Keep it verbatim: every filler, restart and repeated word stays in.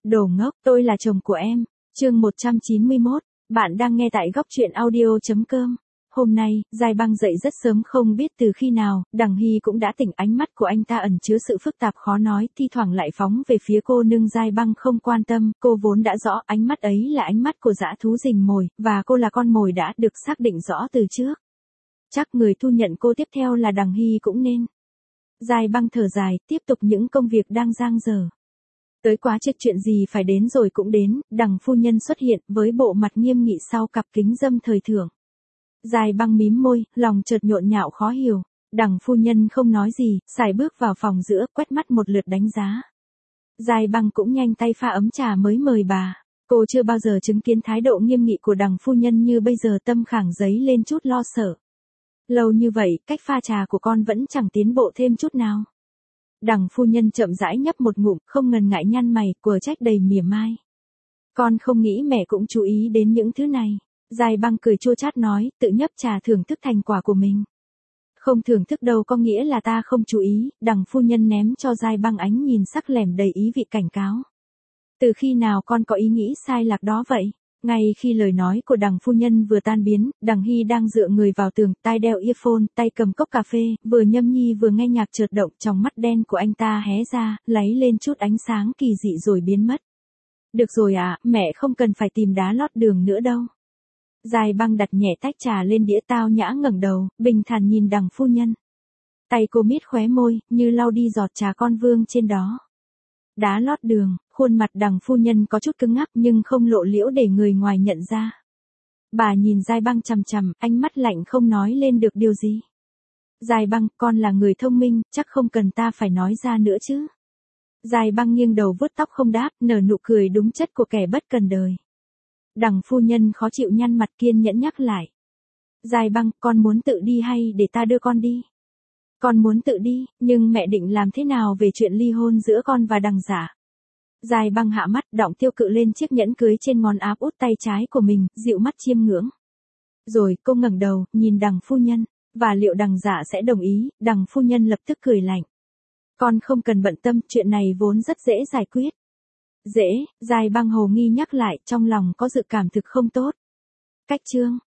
Đồ ngốc, tôi là chồng của em. Chương một trăm chín mươi mốt, bạn đang nghe tại góc truyện audio.com. Hôm nay, Giai Băng dậy rất sớm không biết từ khi nào, Đằng Hy cũng đã tỉnh, ánh mắt của anh ta ẩn chứa sự phức tạp khó nói, thi thoảng lại phóng về phía cô nương. Giai Băng không quan tâm, cô vốn đã rõ ánh mắt ấy là ánh mắt của dã thú rình mồi, và cô là con mồi đã được xác định rõ từ trước. Chắc người thu nhận cô tiếp theo là Đằng Hy cũng nên. Giai Băng thở dài, tiếp tục những công việc đang dang dở. Tới quá chết, chuyện gì phải đến rồi cũng đến, Đằng phu nhân xuất hiện với bộ mặt nghiêm nghị sau cặp kính râm thời thượng. Giai Băng mím môi, lòng chợt nhộn nhạo khó hiểu. Đằng phu nhân không nói gì, sải bước vào phòng giữa, quét mắt một lượt đánh giá. Giai Băng cũng nhanh tay pha ấm trà mới mời bà. Cô chưa bao giờ chứng kiến thái độ nghiêm nghị của Đằng phu nhân như bây giờ, tâm khẳng dấy lên chút lo sợ. Lâu như vậy, cách pha trà của con vẫn chẳng tiến bộ thêm chút nào. Đằng phu nhân chậm rãi nhấp một ngụm, không ngần ngại nhăn mày, quở trách đầy mỉa mai. Con không nghĩ mẹ cũng chú ý đến những thứ này. Giai Băng cười chua chát nói, tự nhấp trà thưởng thức thành quả của mình. Không thưởng thức đâu có nghĩa là ta không chú ý. Đằng phu nhân ném cho Giai Băng ánh nhìn sắc lẻm đầy ý vị cảnh cáo. Từ khi nào con có ý nghĩ sai lạc đó vậy? Ngay khi lời nói của Đằng phu nhân vừa tan biến, Đằng Hy đang dựa người vào tường, tai đeo earphone, tay cầm cốc cà phê, vừa nhâm nhi vừa nghe nhạc, chợt động, trong mắt đen của anh ta hé ra, lấy lên chút ánh sáng kỳ dị rồi biến mất. Được rồi ạ, mẹ không cần phải tìm đá lót đường nữa đâu. Giai Băng đặt nhẹ tách trà lên đĩa, tao nhã ngẩng đầu, bình thản nhìn Đằng phu nhân. Tay cô mít khóe môi, như lau đi giọt trà con vương trên đó. Đá lót đường, khuôn mặt Đằng phu nhân có chút cứng ngắc nhưng không lộ liễu để người ngoài nhận ra. Bà nhìn Giai Băng chằm chằm, ánh mắt lạnh không nói lên được điều gì. Giai Băng, con là người thông minh, chắc không cần ta phải nói ra nữa chứ. Giai Băng nghiêng đầu vuốt tóc không đáp, nở nụ cười đúng chất của kẻ bất cần đời. Đằng phu nhân khó chịu nhăn mặt, kiên nhẫn nhắc lại. Giai Băng, con muốn tự đi hay để ta đưa con đi? Con muốn tự đi, nhưng mẹ định làm thế nào về chuyện ly hôn giữa con và Đằng Giả? Giai Băng hạ mắt, đọng tiêu cự lên chiếc nhẫn cưới trên ngón áp út tay trái của mình, dịu mắt chiêm ngưỡng. Rồi cô ngẩng đầu, nhìn Đằng phu nhân. Và liệu Đằng Giả sẽ đồng ý? Đằng phu nhân lập tức cười lạnh. Con không cần bận tâm, chuyện này vốn rất dễ giải quyết. Dễ, Giai Băng hồ nghi nhắc lại, trong lòng có dự cảm thực không tốt. Cách chương.